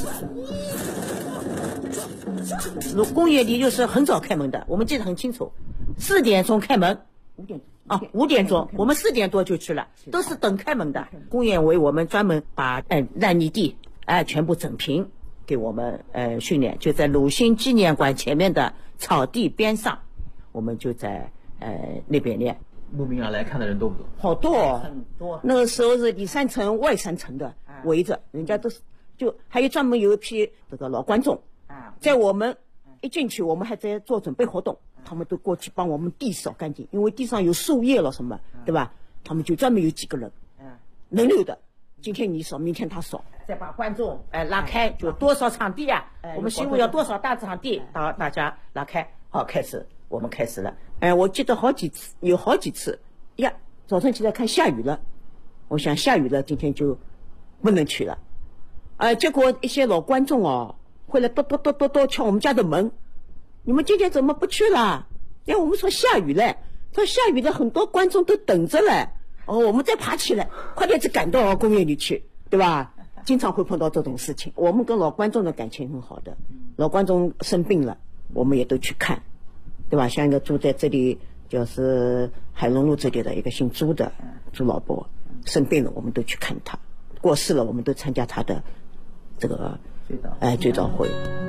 公园里就是很早开门的，我们记得很清楚，4点钟开门，5点钟，我们4点多就去了，都是等开门的。公园为我们专门把烂泥地全部整平，给我们训练，就在鲁迅纪念馆前面的草地边上，我们就在那边练。 慕名而来看的人多不多？ 好多，很多。那个时候是里3层外3层的围着，人家都是就还有专门有一批这个老观众，在我们一进去，我们还在做准备活动，他们都过去帮我们地扫干净，因为地上有树叶了什么，对吧？他们就专门有几个人，轮流的，今天你扫，明天他扫，再把观众拉开，就多少场地啊？我们习武要多少大场地，大家拉开，好，我们开始了。我记得有好几次呀，早上起来看下雨了，我想下雨了，今天就不能去了。结果一些老观众会来咚敲我们家的门，你们今天怎么不去了？我们说下雨了，说下雨了，很多观众都等着了。我们再爬起来，快点赶到公园里去，对吧？经常会碰到这种事情。我们跟老观众的感情很好的，老观众生病了，我们也都去看，对吧？像一个住在这里，就是海龙路这里的一个姓朱的朱老伯生病了，我们都去看他；过世了，我们都参加他的这个追悼会。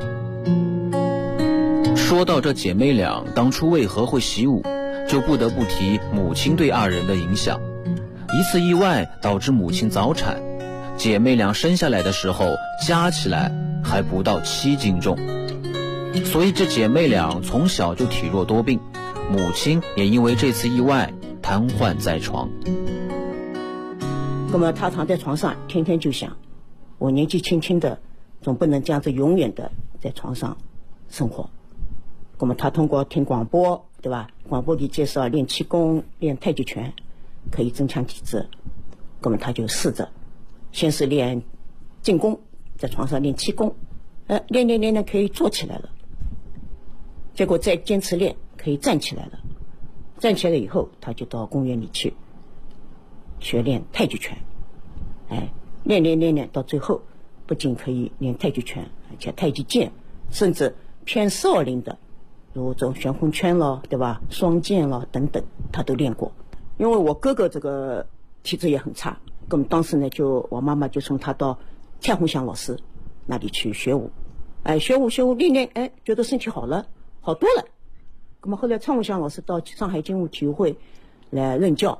说到这姐妹俩当初为何会习武，就不得不提母亲对2人的影响。一次意外导致母亲早产，姐妹俩生下来的时候加起来还不到7斤重，所以这姐妹俩从小就体弱多病，母亲也因为这次意外瘫痪在床。 那么她躺在床上，天天就想，我年纪轻轻的，总不能这样子永远的在床上生活。那么她通过听广播，对吧？广播里介绍练气功、练太极拳可以增强体质，那么她就试着先是练静功，在床上练气功，练可以坐起来了，结果再坚持练可以站起来了，站起来以后她就到公园里去学练太极拳，练到最后不仅可以练太极拳，而且太极剑，甚至偏少林的如这种旋风圈了，对吧？双剑了等等，他都练过。因为我哥哥这个体质也很差，那么当时呢，我妈妈就送他到蔡洪祥老师那里去学武，学武练，觉得身体好了，好多了。那么后来蔡洪祥老师到上海精武体育会来任教，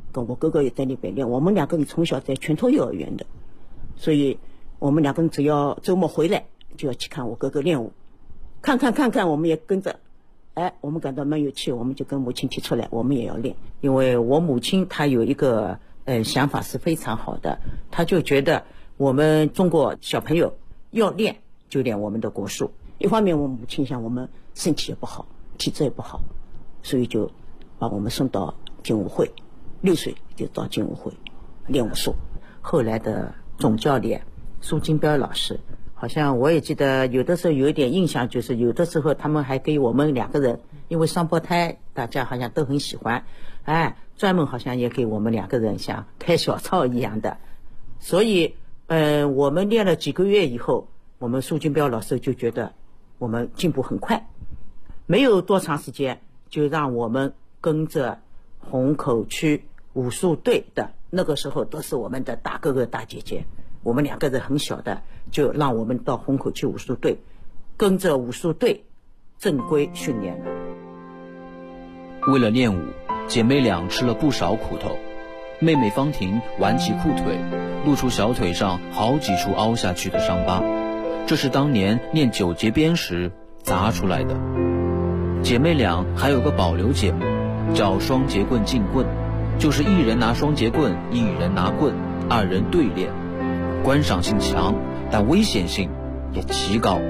跟我哥哥也在那边练。我们两个人从小在拳头幼儿园的，所以我们两个人只要周末回来就要去看我哥哥练武，看看，我们也跟着。我们感到蛮有趣，我们就跟母亲提出来，我们也要练。 因为我母亲她有一个想法是非常好的，她就觉得我们中国小朋友要练就练我们的国术。 一方面我母亲想我们身体也不好，体质也不好，所以就把我们送到精武会，6岁就到精武会练武术。 后来的总教练苏金彪老师，好像我也记得有的时候有一点印象，就是有的时候他们还给我们2个人，因为双胞胎大家好像都很喜欢，专门好像也给我们2个人像开小灶一样的。所以我们练了几个月以后，我们苏金彪老师就觉得我们进步很快，没有多长时间就让我们跟着虹口区武术队的，那个时候都是我们的大哥哥大姐姐，我们2个人很小的，就让我们到虹口区武术队跟着武术队正规训练了。 为了练武，姐妹俩吃了不少苦头。妹妹方婷挽起裤腿，露出小腿上好几处凹下去的伤疤，这是当年练9节鞭时砸出来的。姐妹俩还有个保留节目，叫双节棍竞棍，就是一人拿双节棍，一人拿棍，2人对练，观赏性强，但危险性也极高。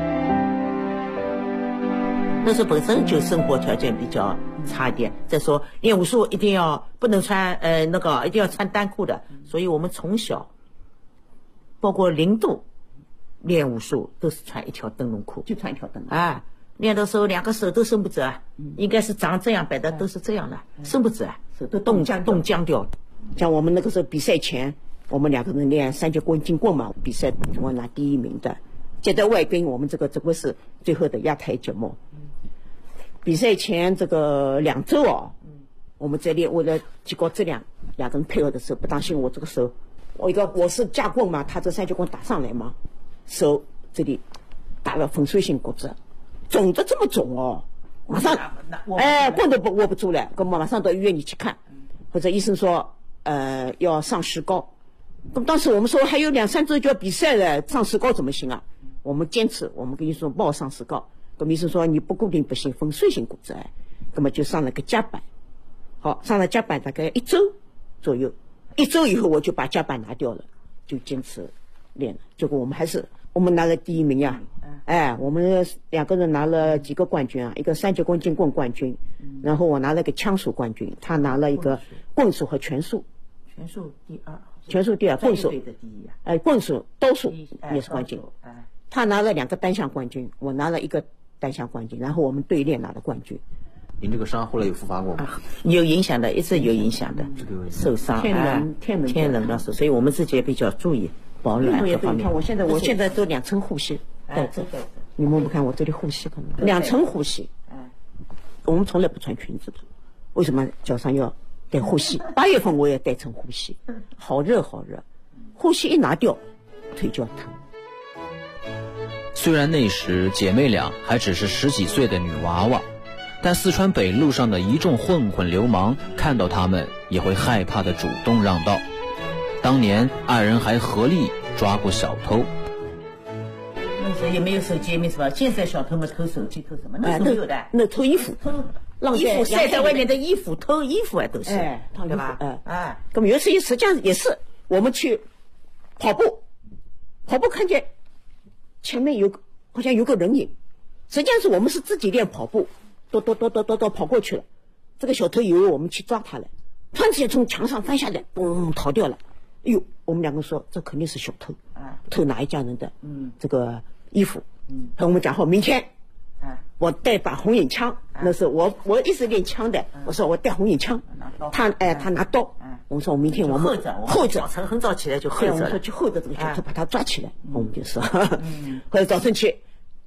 那时候本身就生活条件比较差一点，再说练武术一定要不能穿一定要穿单裤的，所以我们从小包括0度练武术都是穿一条灯笼裤， 就穿一条灯笼练的时候2个手都伸不直应该是长这样摆的，都是这样的，伸不直手都冻僵掉。 像我们那个时候比赛前，我们2个人练3节棍竞棍嘛，比赛我拿第1名的，接在外宾，我们这个是最后的压台节目。比赛前这个2周我们在练，为了提高质量，2个人配合的时候不当心我这个手，我是架棍嘛，他这3节棍打上来嘛，手这里打了粉碎性骨折，肿得这么肿马上棍都握不住了，跟马上到医院里去看，或者医生说要上石膏。那么当时我们说还有2-3周就要比赛了，上石膏怎么行啊？我们坚持，我们跟医生说不好上石膏。那么医生说你不固定不行，粉碎性骨折那么就上了个夹板。好，上了夹板大概1周左右，1周以后我就把夹板拿掉了，就坚持练了。结果我们拿了第1名呀，我们2个人拿了几个冠军一个3节棍竞棍冠军，然后我拿了个枪术冠军，他拿了一个棍术和拳术。 拳术第2， 拳术第2，棍术棍术刀术也是冠军。他拿了2个单项冠军，我拿了1个单项冠军，然后我们对练拿了冠军。 您这个伤后来有复发过吗？ 有影响的，一直有影响的，受伤天冷的时候，所以我们自己也比较注意保暖各方面。 我现在都2层护膝带着，你们不看我这里护膝可能2层护膝。我们从来不穿裙子的，为什么脚上要带护膝？8月份我也带层护膝，好热，护膝一拿掉，腿就要疼。 虽然那时姐妹俩还只是10几岁的女娃娃，但四川北路上的一众混混流氓看到他们也会害怕的主动让道。当年2人还合力抓过小偷。 那时候也没有手机，也没什么。现在小偷们偷手机偷什么？那时候没有的。 那偷衣服， 衣服晒在外面的衣服，偷衣服都是，对吧？ 那么有时实际上也是我们去跑步看见前面好像有个人影，实际上是我们是自己练跑步，都跑过去了。这个小偷以为我们去抓他了，突然之间从墙上翻下来，嘣逃掉了。哎呦，我们2个说这肯定是小偷，偷哪一家人的这个衣服。和我们讲好明天，我带把红缨枪，那是我一直练枪的，我说我带红缨枪，他拿刀。我说我明天我们候着， 早晨很早起来就候着， 我们说去候着这个小偷，把他抓起来。我们就说，或者早晨去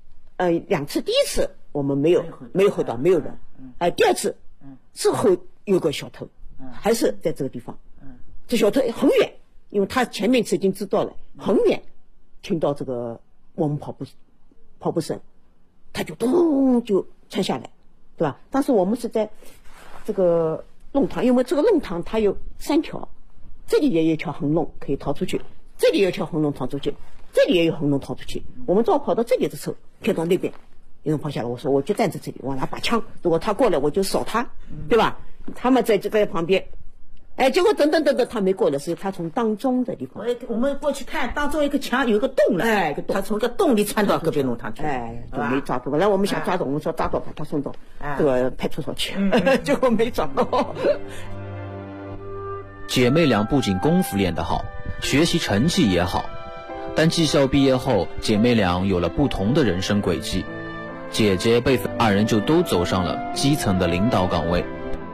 ，2次，第1次我们没有候到，没有人，第2次之后有个小偷，还是在这个地方，这小偷很远，因为他前面已经知道了，很远听到这个我们跑步声，他就咚就窜下来，对吧？当时我们是在这个弄堂，因为这个弄堂它有3条，这里也有一条横龙可以逃出去，这里有一条横龙逃出去，这里也有横龙逃出去。我们正好跑到这里的时候，跳到那边，有人跑下来，我说我就站在这里，我拿把枪，如果他过来我就扫他，对吧？他们在旁边。结果等，他没过的时候，他从当中的地方，我们过去看，当中一个墙有一个洞了，他从个洞里窜到隔壁弄堂去，就没抓住。本来我们想抓住，我们说抓到把他送到这个派出所去，结果没抓到。 姐妹俩不仅功夫练得好，学习成绩也好，但技校毕业后，姐妹俩有了不同的人生轨迹。姐姐辈分，2人就都走上了基层的领导岗位。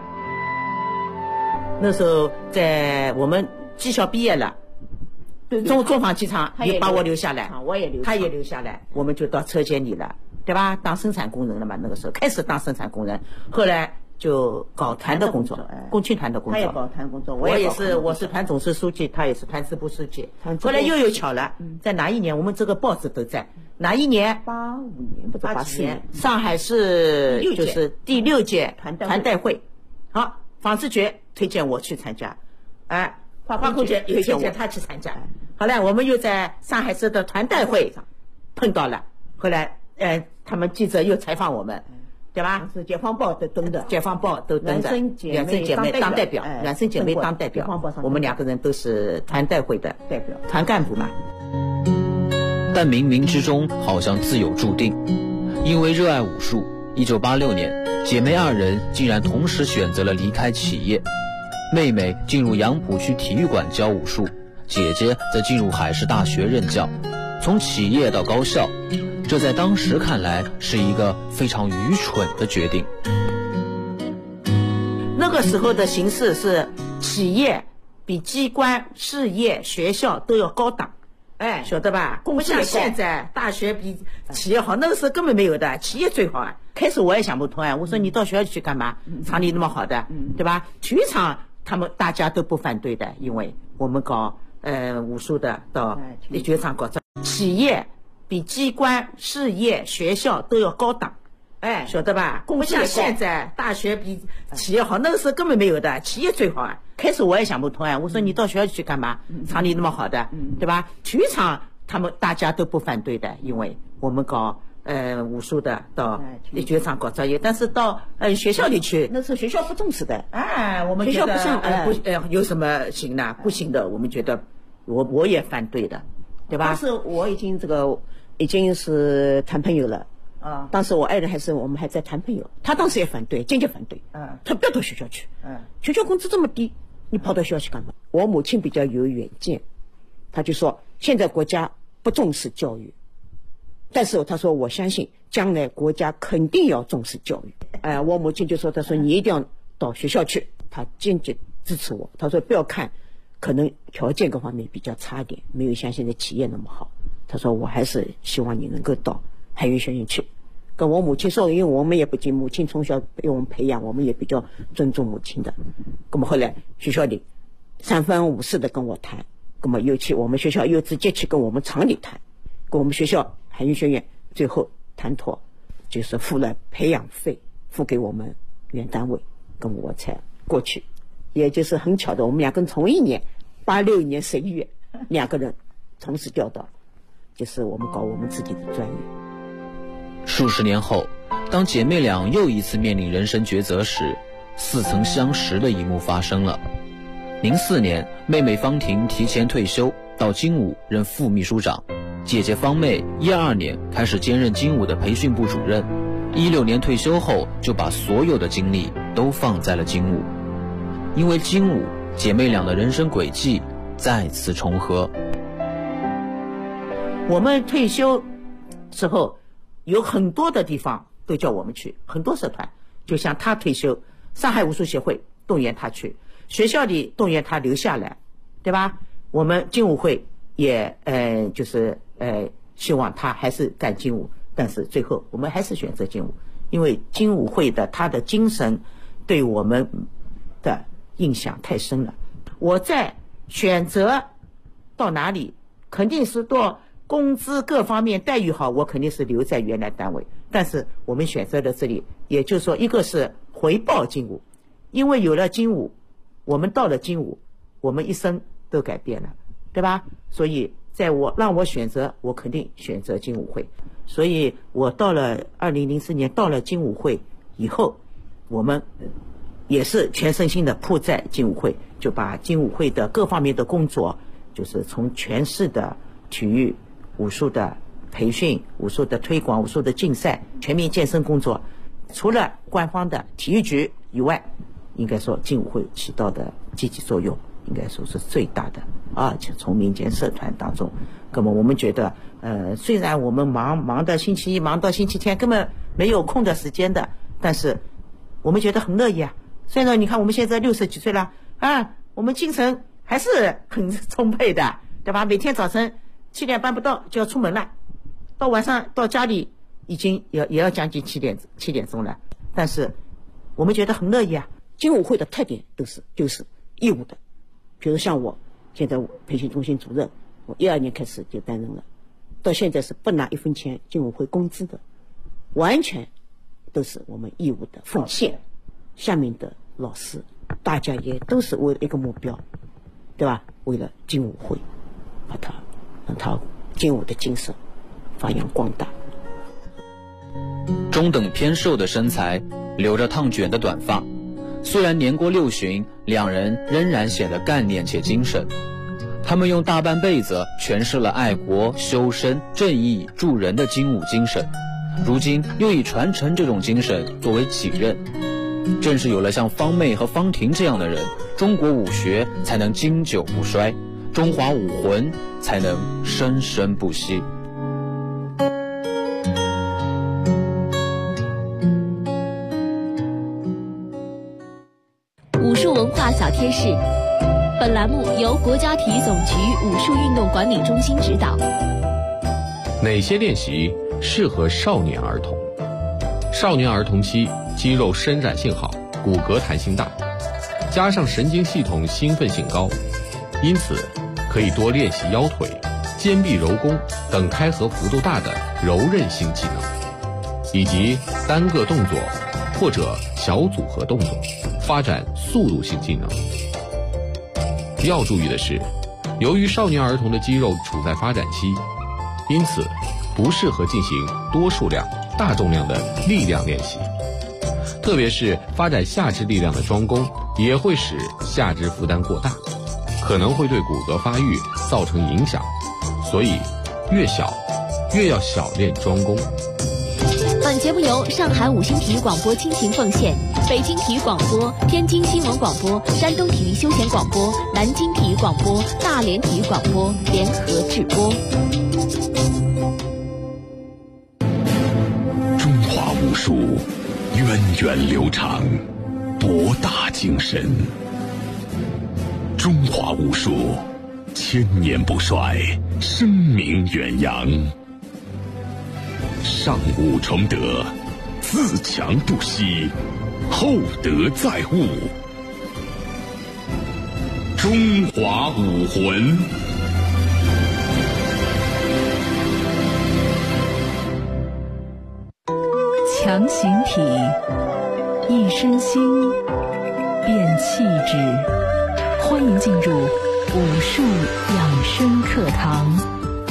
那时候在我们技校毕业了，中纺机厂也把我留下来，他也留下来，我们就到车间里了，对吧？当生产工人了嘛，那个时候开始当生产工人，后来就搞团的工作，共青团的工作。他也搞团工作，我是团总支书记，他也是团支部书记。后来又有巧了，在哪一年？我们这个报纸都在哪一年？85年不是84年，上海市就是第6届团代会。好，纺织局推荐我去参加，化工局也推荐他去参加。后来我们又在上海市的团代会上碰到了，后来他们记者又采访我们，对吧？是解放报都登的，解放报都登着。两生姐妹当代表，两生姐妹当代表，我们2个人都是团代会的代表，团干部嘛。 但冥冥之中好像自有注定，因为热爱武术，1986年，姐妹2人竟然同时选择了离开企业。妹妹进入杨浦区体育馆教武术，姐姐则进入海事大学任教。从企业到高校，这在当时看来是一个非常愚蠢的决定。 那个时候的形势是企业比机关、事业、学校都要高档，晓得吧？不像现在大学比企业好，那个时候根本没有的，企业最好啊。开始我也想不通我说你到学校去干嘛？厂里那么好的，对吧？体育场他们大家都不反对的，因为我们搞武术的到体育场搞这，企业比机关、事业、学校都要高档，晓得吧？不像现在大学比企业好，那个时候根本没有的，企业最好啊。开始我也想不通我说你到学校去干嘛？厂里那么好的，对吧？体育场他们大家都不反对的，因为我们搞武术的到体育场搞专业，但是到学校里去，那时候学校不重视的，我们学校不上有什么行呢？不行的，我们觉得我也反对的，对吧？当时我已经是谈朋友了。当时我爱人我们还在谈朋友，他当时也反对，坚决反对。他不要到学校去，学校工资这么低，你跑到学校去干嘛？我母亲比较有远见，他就说现在国家不重视教育，但是他说我相信将来国家肯定要重视教育。我母亲就说，他说你一定要到学校去，他坚决支持我。他说不要看可能条件各方面比较差一点，没有像现在企业那么好，他说我还是希望你能够到海运学院去。跟我母亲说，因为我们也不仅母亲从小被我们培养，我们也比较尊重母亲的。那么后来学校里3番5次的跟我谈，那么又去我们学校又直接去跟我们厂里谈，跟我们学校海运学院最后谈妥，就是付了培养费，付给我们原单位，跟我才过去。也就是很巧的，我们2个人同一年86年11月2个人同时调到，就是我们搞我们自己的专业。 数十年后，当姐妹俩又一次面临人生抉择时，似曾相识的一幕发生了。04年，妹妹方婷提前退休，到精武任副秘书长；姐姐方妹12年开始兼任精武的培训部主任，16年退休后就把所有的精力都放在了精武。因为精武，姐妹俩的人生轨迹再次重合。 我们退休之后有很多的地方都叫我们去，很多社团，就像他退休，上海武术协会动员他去，学校里动员他留下来，对吧？我们精武会也希望他还是干精武，但是最后我们还是选择精武，因为精武会的他的精神对我们的印象太深了。我在选择到哪里，肯定是到工资各方面待遇好，我肯定是留在原来单位。但是我们选择的这里，也就是说，一个是回报精武， 因为有了精武，我们到了精武，我们一生都改变了，对吧？所以让我选择，我肯定选择精武会。所以我到了2004年到了精武会以后，我们也是全身心的扑在精武会，就把精武会的各方面的工作，就是从全市的体育武术的培训、武术的推广、武术的竞赛、全民健身工作，除了官方的体育局以外，应该说精武会起到的积极作用应该说是最大的。而且从民间社团当中，那么我们觉得虽然我们忙到星期一忙到星期天根本没有空的时间的，但是我们觉得很乐意啊。虽然你看我们现在60几岁了啊，我们精神还是很充沛的，对吧？每天早晨7点半不到就要出门了，到晚上到家里已经也要将近7点钟了，但是我们觉得很乐意啊。精武会的特点就是义务的，比如像我现在培训中心主任，我12年开始就担任了，到现在是不拿1分钱精武会工资的，完全都是我们义务的奉献。下面的老师大家也都是为了一个目标，对吧？为了精武会让它精武的精神发扬光大。 中等偏瘦的身材，留着烫卷的短发，虽然年过60，两人仍然显得干练且精神。他们用大半辈子诠释了爱国、修身、正义、助人的精武精神，如今又以传承这种精神作为己任。正是有了像方妹和方婷这样的人，中国武学才能经久不衰，中华武魂才能生生不息。 武术文化小贴士，本栏目由国家体育总局武术运动管理中心指导。 哪些练习适合少年儿童？少年儿童期肌肉伸展性好，骨骼弹性大，加上神经系统兴奋性高，因此可以多练习腰腿、肩臂柔弓等开合幅度大的柔韧性技能，以及单个动作或者小组合动作，发展速度性技能。要注意的是，由于少年儿童的肌肉处在发展期，因此不适合进行多数量、大重量的力量练习，特别是发展下肢力量的桩弓也会使下肢负担过大，可能会对骨骼发育造成影响，所以越小越要小练桩弓。 本节目由上海5星体育广播倾情奉献，北京体育广播、天津新闻广播、山东体育休闲广播、南京体育广播、大连体育广播联合制播。 中华武术源远流长，博大精深。中华武术千年不衰，声名远扬。上武崇德，自强不息，厚德载物。中华武魂。 强形体，一身心，变气质。欢迎进入武术养生课堂。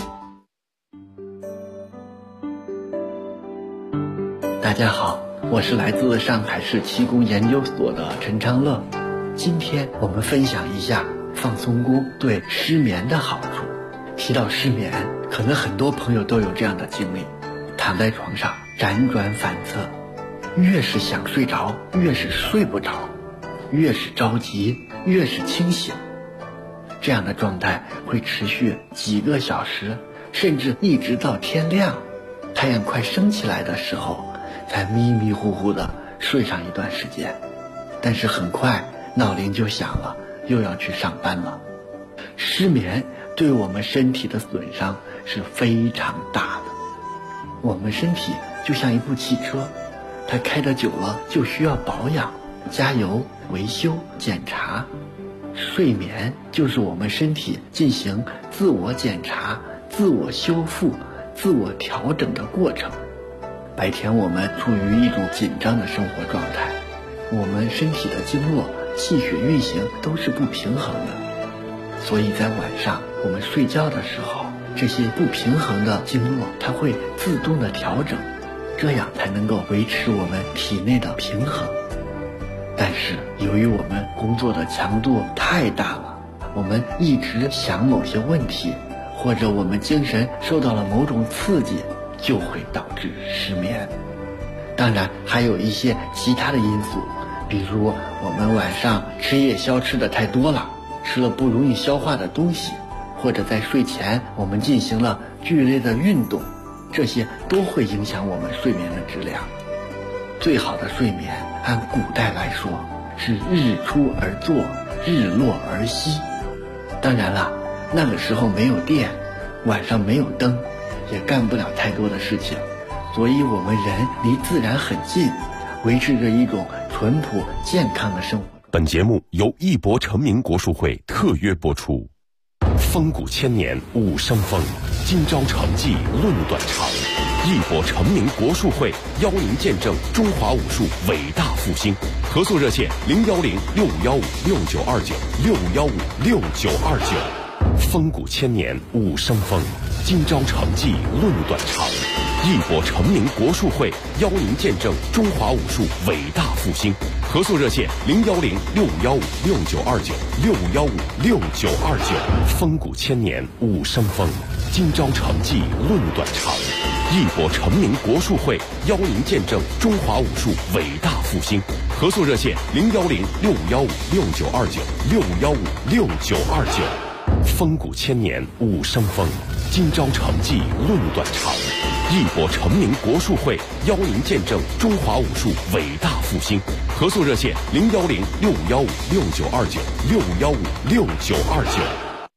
大家好，我是来自上海市气功研究所的陈昌乐。今天我们分享一下放松功对失眠的好处。提到失眠，可能很多朋友都有这样的经历，躺在床上辗转反侧，越是想睡着越是睡不着，越是着急越是清醒。这样的状态会持续几个小时，甚至一直到天亮，太阳快升起来的时候才迷迷糊糊的睡上一段时间，但是很快闹铃就响了，又要去上班了。失眠对我们身体的损伤是非常大的。我们身体就像一部汽车，它开得久了就需要保养、加油、维修、检查。睡眠就是我们身体进行自我检查、自我修复、自我调整的过程。白天我们处于一种紧张的生活状态， 我们身体的经络、气血运行都是不平衡的，所以在晚上我们睡觉的时候，这些不平衡的经络它会自动的调整，这样才能够维持我们体内的平衡。但是由于我们工作的强度太大了，我们一直想某些问题，或者我们精神受到了某种刺激，就会导致失眠。当然还有一些其他的因素，比如我们晚上吃夜宵吃的太多了，吃了不容易消化的东西，或者在睡前我们进行了剧烈的运动，这些都会影响我们睡眠的质量。最好的睡眠按古代来说是日出而作，日落而息。当然了，那个时候没有电，晚上没有灯，也干不了太多的事情，所以我们人离自然很近，维持着一种淳朴健康的生活。 本节目由义博成名国术会特约播出。风骨千年武生风，今朝成绩论短长。义博成名国术会邀您见证中华武术伟大复兴。合作热线：010-6515-6929，615-6929。风骨千年武生风，今朝成绩论短长。义博成名国术会邀您见证中华武术伟大复兴。合作热线：010-6515-6929，615-6929。风骨千年武生风，今朝成绩论短长。义博成名国术会邀您见证中华武术伟大复兴。合作热线：010-6515-6929，615-6929。风骨千年武生风，今朝成绩论短长。义博成名国术会邀您见证中华武术伟大复兴。合作热线：010-6515-6929，615-6929。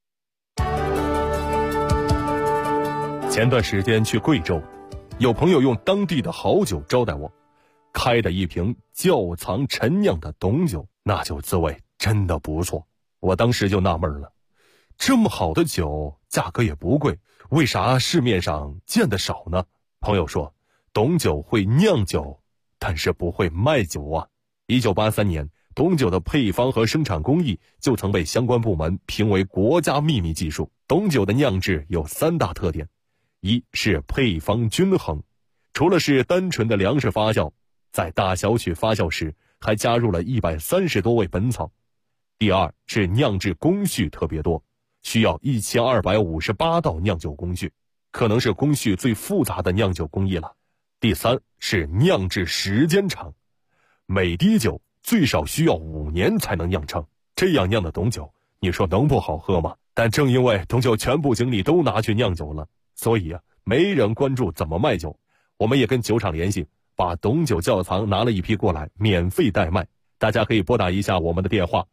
前段时间去贵州，有朋友用当地的好酒招待我，开的一瓶窖藏陈酿的董酒，那酒滋味真的不错。我当时就纳闷了，这么好的酒价格也不贵，为啥市面上见得少呢？朋友说，董酒会酿酒，但是不会卖酒啊。1983年，董酒的配方和生产工艺就曾被相关部门评为国家秘密技术。董酒的酿制有3大特点，一是配方均衡，除了是单纯的粮食发酵，在大小曲发酵时还加入了130多味本草。第二是酿制工序特别多，需要1258道酿酒工序，可能是工序最复杂的酿酒工艺了。第三是酿制时间长，每滴酒最少需要5年才能酿成，这样酿的董酒，你说能不好喝吗？但正因为董酒全部精力都拿去酿酒了，所以没人关注怎么卖酒。我们也跟酒厂联系，把董酒窖藏拿了一批过来，免费代卖。大家可以拨打一下我们的电话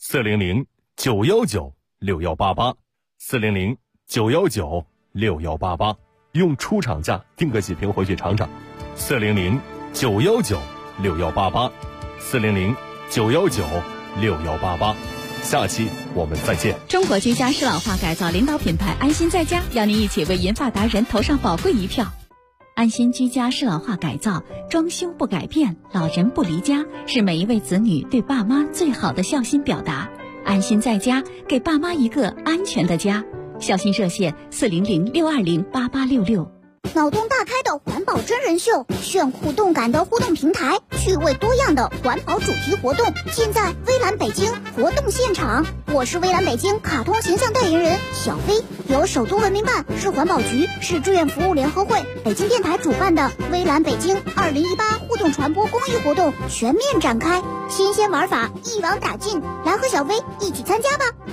：400-919-6188，400-919-6188，用出厂价订个几瓶回去尝尝。400-919-6188，400-919-6188。下期我们再见。 中国居家适老化改造领导品牌安心在家，邀您一起为银发达人投上宝贵一票。安心居家适老化改造，装修不改变，老人不离家，是每一位子女对爸妈最好的孝心表达。安心在家，给爸妈一个安全的家。孝心热线：400-620-8866。 脑洞大开的环保真人秀，炫酷动感的互动平台，趣味多样的环保主题活动，尽在微蓝北京活动现场。我是微蓝北京卡通形象代言人小飞，由首都文明办、市环保局、市志愿服务联合会、北京电台主办的微蓝北京2018互动传播公益活动全面展开，新鲜玩法一网打尽，来和小飞一起参加吧。